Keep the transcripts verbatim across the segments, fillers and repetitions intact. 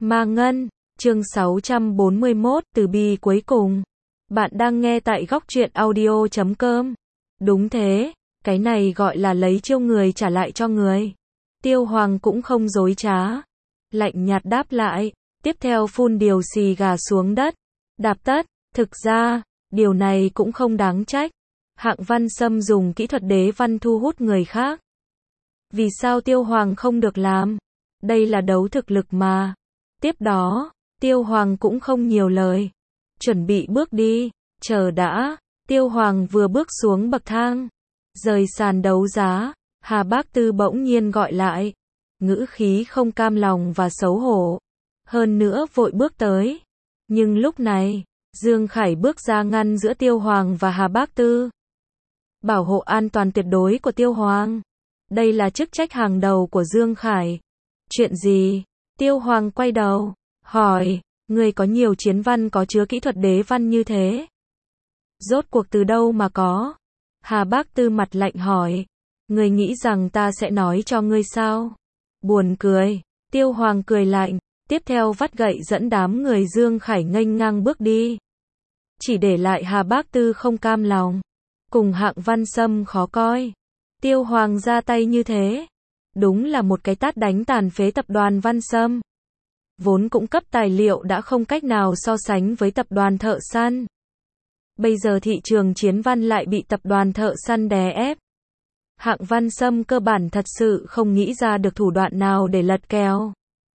Ma Ngân, chương sáu trăm bốn mươi mốt, từ bi cuối cùng. Bạn đang nghe tại góc truyện audio chấm com. Đúng thế, cái này gọi là lấy chiêu người trả lại cho người. Tiêu Hoàng cũng không dối trá. Lạnh nhạt đáp lại, tiếp theo phun điều xì gà xuống đất. Đạp tất, thực ra, điều này cũng không đáng trách. Hạng Văn Sâm dùng kỹ thuật đế văn thu hút người khác. Vì sao Tiêu Hoàng không được làm? Đây là đấu thực lực mà. Tiếp đó, Tiêu Hoàng cũng không nhiều lời. Chuẩn bị bước đi, chờ đã. Tiêu Hoàng vừa bước xuống bậc thang, rời sàn đấu giá, Hà Bác Tư bỗng nhiên gọi lại. Ngữ khí không cam lòng và xấu hổ. Hơn nữa vội bước tới. Nhưng lúc này, Dương Khải bước ra ngăn giữa Tiêu Hoàng và Hà Bác Tư. Bảo hộ an toàn tuyệt đối của Tiêu Hoàng. Đây là chức trách hàng đầu của Dương Khải. Chuyện gì? Tiêu Hoàng quay đầu, hỏi, người có nhiều chiến văn có chứa kỹ thuật đế văn như thế. Rốt cuộc từ đâu mà có? Hà Bác Tư mặt lạnh hỏi, người nghĩ rằng ta sẽ nói cho ngươi sao? Buồn cười. Tiêu Hoàng cười lạnh, tiếp theo vắt gậy dẫn đám người Dương Khải nghênh ngang bước đi. Chỉ để lại Hà Bác Tư không cam lòng, cùng Hạng Văn Sâm khó coi. Tiêu Hoàng ra tay như thế, đúng là một cái tát đánh tàn phế tập đoàn Văn Sâm. Vốn cung cấp tài liệu đã không cách nào so sánh với tập đoàn Thợ Săn. Bây giờ thị trường chiến văn lại bị tập đoàn Thợ Săn đè ép. Hạng Văn Sâm cơ bản thật sự không nghĩ ra được thủ đoạn nào để lật kèo.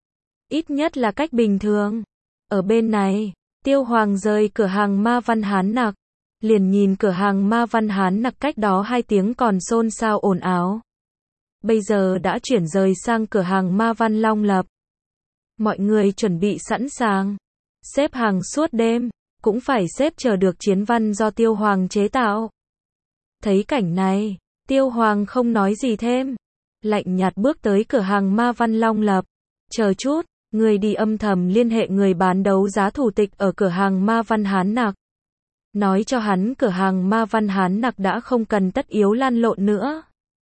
Ít nhất là cách bình thường. Ở bên này, Tiêu Hoàng rời cửa hàng Ma Văn Hán Nặc. Liền nhìn cửa hàng Ma Văn Hán Nặc cách đó hai tiếng còn xôn xao ồn ào. Bây giờ đã chuyển rời sang cửa hàng Ma Văn Long Lập. Mọi người chuẩn bị sẵn sàng. Xếp hàng suốt đêm, cũng phải xếp chờ được chiến văn do Tiêu Hoàng chế tạo. Thấy cảnh này, Tiêu Hoàng không nói gì thêm. Lạnh nhạt bước tới cửa hàng Ma Văn Long Lập. Chờ chút, người đi âm thầm liên hệ người bán đấu giá thủ tịch ở cửa hàng Ma Văn Hán Nặc. Nói cho hắn cửa hàng Ma Văn Hán Nặc đã không cần tất yếu lan lộn nữa.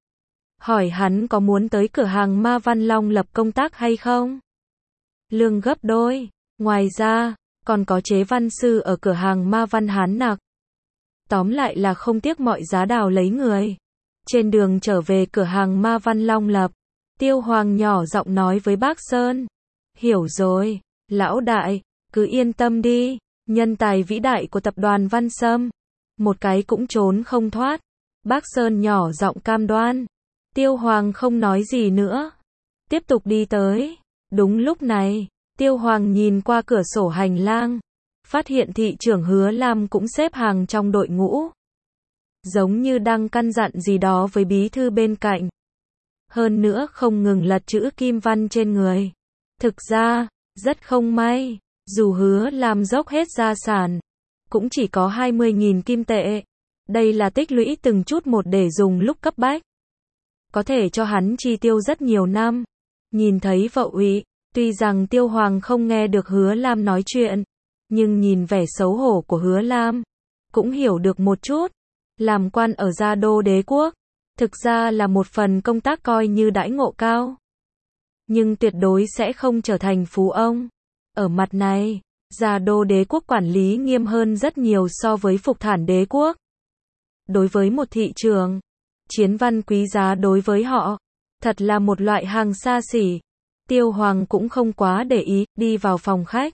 Hỏi hắn có muốn tới cửa hàng Ma Văn Long Lập công tác hay không? Lương gấp đôi. Ngoài ra, còn có chế văn sư ở cửa hàng Ma Văn Hán Nặc. Tóm lại là không tiếc mọi giá đào lấy người. Trên đường trở về cửa hàng Ma Văn Long Lập, Tiêu Hoàng nhỏ giọng nói với Bác Sơn. Hiểu rồi, lão đại, cứ yên tâm đi. Nhân tài vĩ đại của tập đoàn Văn Sâm, một cái cũng trốn không thoát. Bác Sơn nhỏ giọng cam đoan. Tiêu Hoàng không nói gì nữa, tiếp tục đi tới. Đúng lúc này, Tiêu Hoàng nhìn qua cửa sổ hành lang, phát hiện thị trưởng Hứa Lam cũng xếp hàng trong đội ngũ. Giống như đang căn dặn gì đó với bí thư bên cạnh. Hơn nữa không ngừng lật chữ kim văn trên người. Thực ra, rất không may, dù Hứa Lam dốc hết gia sản, cũng chỉ có hai mươi nghìn kim tệ. Đây là tích lũy từng chút một để dùng lúc cấp bách. Có thể cho hắn chi tiêu rất nhiều năm. Nhìn thấy vợ ủy, tuy rằng Tiêu Hoàng không nghe được Hứa Lam nói chuyện, nhưng nhìn vẻ xấu hổ của Hứa Lam, cũng hiểu được một chút. Làm quan ở Gia Đô Đế Quốc, thực ra là một phần công tác coi như đãi ngộ cao. Nhưng tuyệt đối sẽ không trở thành phú ông. Ở mặt này, Gia Đô Đế Quốc quản lý nghiêm hơn rất nhiều so với Phục Thản Đế Quốc. Đối với một thị trường, chiến văn quý giá đối với họ, thật là một loại hàng xa xỉ. Tiêu Hoàng cũng không quá để ý, đi vào phòng khách.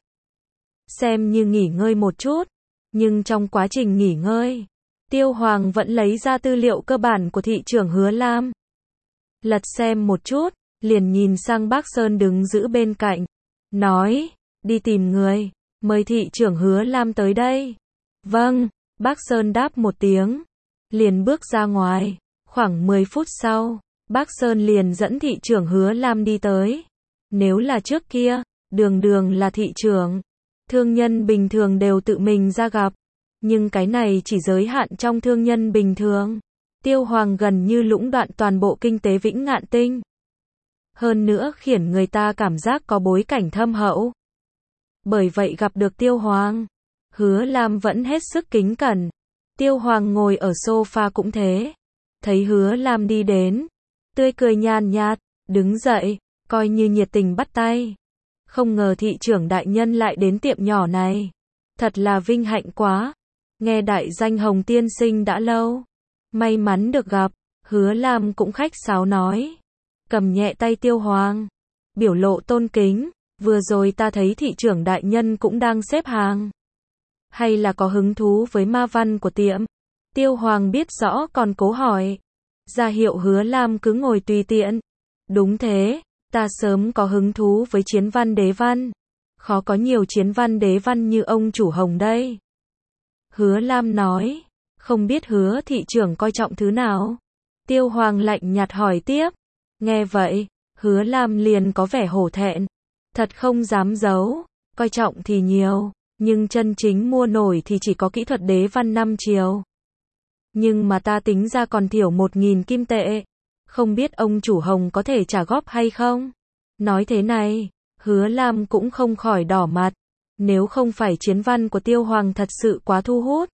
Xem như nghỉ ngơi một chút, nhưng trong quá trình nghỉ ngơi, Tiêu Hoàng vẫn lấy ra tư liệu cơ bản của thị trưởng Hứa Lam. Lật xem một chút, liền nhìn sang Bác Sơn đứng giữ bên cạnh, nói, đi tìm người, mời thị trưởng Hứa Lam tới đây. Vâng, Bác Sơn đáp một tiếng, liền bước ra ngoài. Khoảng mười phút sau, Bác Sơn liền dẫn thị trưởng Hứa Lam đi tới. Nếu là trước kia, đường đường là thị trưởng, thương nhân bình thường đều tự mình ra gặp. Nhưng cái này chỉ giới hạn trong thương nhân bình thường. Tiêu Hoàng gần như lũng đoạn toàn bộ kinh tế Vĩnh Ngạn Tinh. Hơn nữa khiến người ta cảm giác có bối cảnh thâm hậu. Bởi vậy gặp được Tiêu Hoàng, Hứa Lam vẫn hết sức kính cẩn. Tiêu Hoàng ngồi ở sofa cũng thế. Thấy Hứa Lam đi đến, tươi cười nhàn nhạt, đứng dậy, coi như nhiệt tình bắt tay. Không ngờ thị trưởng đại nhân lại đến tiệm nhỏ này. Thật là vinh hạnh quá. Nghe đại danh Hồng tiên sinh đã lâu. May mắn được gặp. Hứa Lam cũng khách sáo nói. Cầm nhẹ tay Tiêu Hoàng. Biểu lộ tôn kính. Vừa rồi ta thấy thị trưởng đại nhân cũng đang xếp hàng. Hay là có hứng thú với ma văn của tiệm? Tiêu Hoàng biết rõ còn cố hỏi. Ra hiệu Hứa Lam cứ ngồi tùy tiện. Đúng thế, ta sớm có hứng thú với chiến văn đế văn. Khó có nhiều chiến văn đế văn như ông chủ Hồng đây. Hứa Lam nói, không biết Hứa thị trưởng coi trọng thứ nào? Tiêu Hoàng lạnh nhạt hỏi tiếp. Nghe vậy, Hứa Lam liền có vẻ hổ thẹn. Thật không dám giấu, coi trọng thì nhiều, nhưng chân chính mua nổi thì chỉ có kỹ thuật đế văn năm chiều. Nhưng mà ta tính ra còn thiểu một nghìn kim tệ. Không biết ông chủ Hồng có thể trả góp hay không? Nói thế này, Hứa Lam cũng không khỏi đỏ mặt. Nếu không phải chiến văn của Tiêu Hoàng thật sự quá thu hút,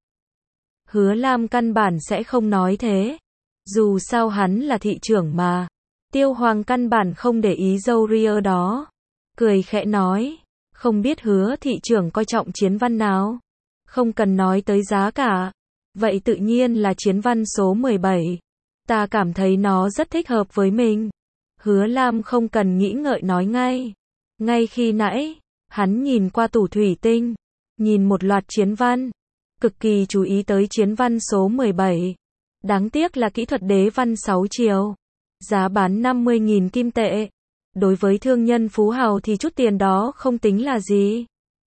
Hứa Lam căn bản sẽ không nói thế. Dù sao hắn là thị trưởng mà. Tiêu Hoàng căn bản không để ý dâu ria đó. Cười khẽ nói, không biết Hứa thị trưởng coi trọng chiến văn nào? Không cần nói tới giá cả. Vậy tự nhiên là chiến văn số mười bảy. Ta cảm thấy nó rất thích hợp với mình. Hứa Lam không cần nghĩ ngợi nói ngay. Ngay khi nãy, hắn nhìn qua tủ thủy tinh, nhìn một loạt chiến văn, cực kỳ chú ý tới chiến văn số mười bảy. Đáng tiếc là kỹ thuật đế văn sáu chiều. Giá bán năm mươi nghìn kim tệ. Đối với thương nhân phú hào thì chút tiền đó không tính là gì.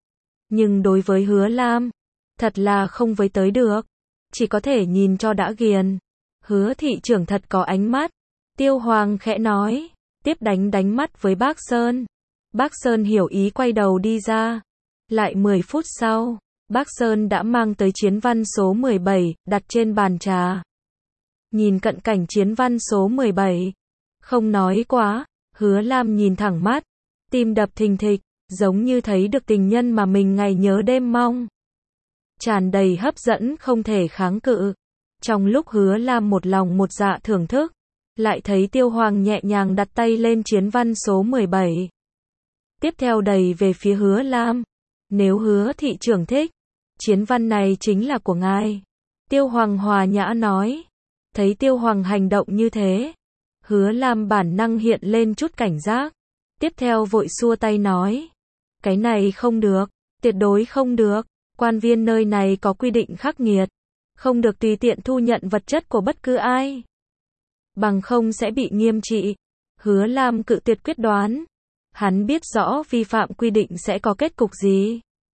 Nhưng đối với Hứa Lam, thật là không với tới được. Chỉ có thể nhìn cho đã ghiền. Hứa thị trưởng thật có ánh mắt. Tiêu Hoàng khẽ nói. Tiếp đánh đánh mắt với bác Sơn. Bác Sơn hiểu ý quay đầu đi ra. Lại mười phút sau, bác Sơn đã mang tới chiến văn số mười bảy, đặt trên bàn trà. Nhìn cận cảnh chiến văn số mười bảy. Không nói quá, Hứa Lam nhìn thẳng mắt. Tim đập thình thịch, giống như thấy được tình nhân mà mình ngày nhớ đêm mong. Tràn đầy hấp dẫn không thể kháng cự. Trong lúc Hứa Lam một lòng một dạ thưởng thức, lại thấy Tiêu Hoàng nhẹ nhàng đặt tay lên chiến văn số mười bảy. Tiếp theo đẩy về phía Hứa Lam. Nếu Hứa thị trưởng thích, chiến văn này chính là của ngài. Tiêu Hoàng hòa nhã nói. Thấy Tiêu Hoàng hành động như thế, Hứa Lam bản năng hiện lên chút cảnh giác. Tiếp theo vội xua tay nói. Cái này không được, tuyệt đối không được. Quan viên nơi này có quy định khắc nghiệt. Không được tùy tiện thu nhận vật chất của bất cứ ai. Bằng không sẽ bị nghiêm trị. Hứa Lam cự tuyệt quyết đoán. Hắn biết rõ vi phạm quy định sẽ có kết cục gì.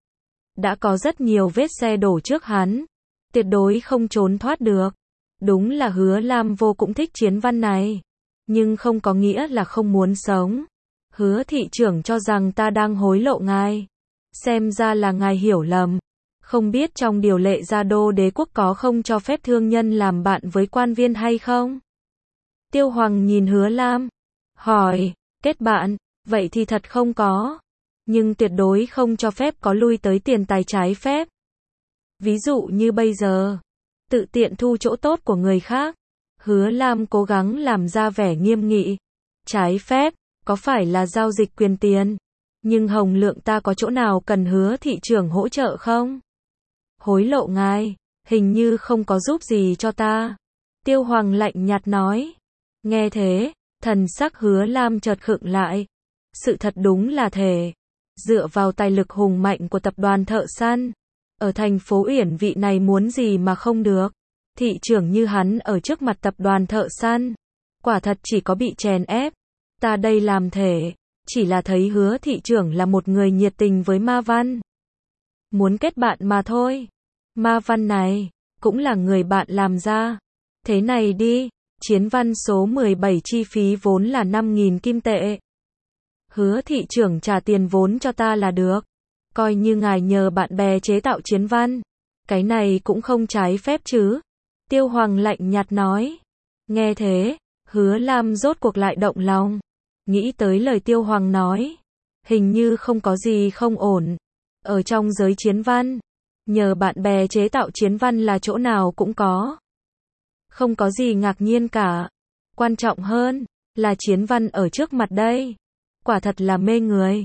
Đã có rất nhiều vết xe đổ trước hắn. Tuyệt đối không trốn thoát được. Đúng là Hứa Lam vô cũng thích chiến văn này. Nhưng không có nghĩa là không muốn sống. Hứa thị trưởng cho rằng ta đang hối lộ ngài. Xem ra là ngài hiểu lầm. Không biết trong điều lệ gia đô đế quốc có không cho phép thương nhân làm bạn với quan viên hay không? Tiêu Hoàng nhìn Hứa Lam. Hỏi, kết bạn, vậy thì thật không có. Nhưng tuyệt đối không cho phép có lui tới tiền tài trái phép. Ví dụ như bây giờ, tự tiện thu chỗ tốt của người khác. Hứa Lam cố gắng làm ra vẻ nghiêm nghị. Trái phép, có phải là giao dịch quyền tiền? Nhưng Hồng Lượng ta có chỗ nào cần Hứa thị trưởng hỗ trợ không? Hối lộ ngài, hình như không có giúp gì cho ta. Tiêu Hoàng lạnh nhạt nói. Nghe thế, thần sắc Hứa Lam chợt khựng lại. Sự thật đúng là thể. Dựa vào tài lực hùng mạnh của tập đoàn thợ săn, ở thành phố Uyển vị này muốn gì mà không được. Thị trưởng như hắn ở trước mặt tập đoàn thợ săn, quả thật chỉ có bị chèn ép. Ta đây làm thể, chỉ là thấy Hứa thị trưởng là một người nhiệt tình với ma văn. Muốn kết bạn mà thôi. Ma văn này, cũng là người bạn làm ra. Thế này đi, chiến văn số mười bảy chi phí vốn là năm nghìn kim tệ. Hứa thị trưởng trả tiền vốn cho ta là được. Coi như ngài nhờ bạn bè chế tạo chiến văn. Cái này cũng không trái phép chứ. Tiêu Hoàng lạnh nhạt nói. Nghe thế, Hứa Lam rốt cuộc lại động lòng. Nghĩ tới lời Tiêu Hoàng nói. Hình như không có gì không ổn. Ở trong giới chiến văn, nhờ bạn bè chế tạo chiến văn là chỗ nào cũng có. Không có gì ngạc nhiên cả. Quan trọng hơn, là chiến văn ở trước mặt đây. Quả thật là mê người.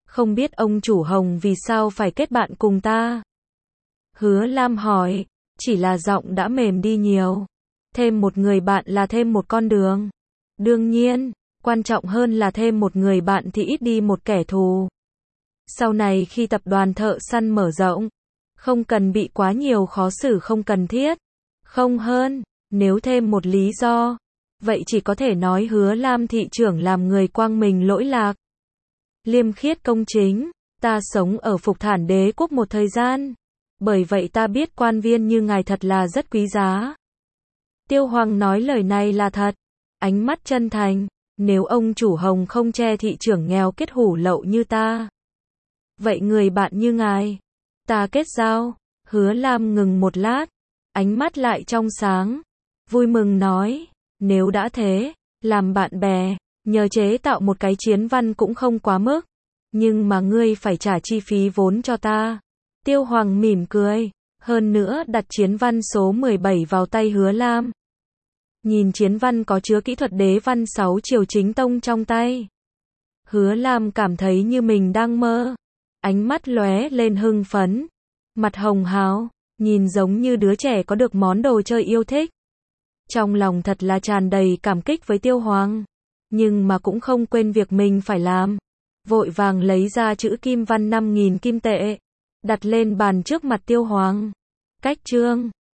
Không biết ông chủ Hồng vì sao phải kết bạn cùng ta? Hứa Lam hỏi, chỉ là giọng đã mềm đi nhiều. Thêm một người bạn là thêm một con đường. Đương nhiên, quan trọng hơn là thêm một người bạn thì ít đi một kẻ thù. Sau này khi tập đoàn thợ săn mở rộng, không cần bị quá nhiều khó xử không cần thiết. Không hơn, nếu thêm một lý do, vậy chỉ có thể nói Hứa Lam thị trưởng làm người quang minh lỗi lạc. Liêm khiết công chính, ta sống ở Phục Thản Đế quốc một thời gian. Bởi vậy ta biết quan viên như ngài thật là rất quý giá. Tiêu Hoàng nói lời này là thật. Ánh mắt chân thành, nếu ông chủ Hồng không che thị trưởng nghèo kết hủ lậu như ta. Vậy người bạn như ngài, ta kết giao. Hứa Lam ngừng một lát, ánh mắt lại trong sáng. Vui mừng nói, nếu đã thế, làm bạn bè, nhờ chế tạo một cái chiến văn cũng không quá mức. Nhưng mà ngươi phải trả chi phí vốn cho ta. Tiêu Hoàng mỉm cười, hơn nữa đặt chiến văn số mười bảy vào tay Hứa Lam. Nhìn chiến văn có chứa kỹ thuật đế văn sáu triều chính tông trong tay. Hứa Lam cảm thấy như mình đang mơ. Ánh mắt lóe lên hưng phấn. Mặt hồng hào, nhìn giống như đứa trẻ có được món đồ chơi yêu thích. Trong lòng thật là tràn đầy cảm kích với Tiêu Hoàng. Nhưng mà cũng không quên việc mình phải làm. Vội vàng lấy ra chữ kim văn năm nghìn kim tệ. Đặt lên bàn trước mặt Tiêu Hoàng. Cách chương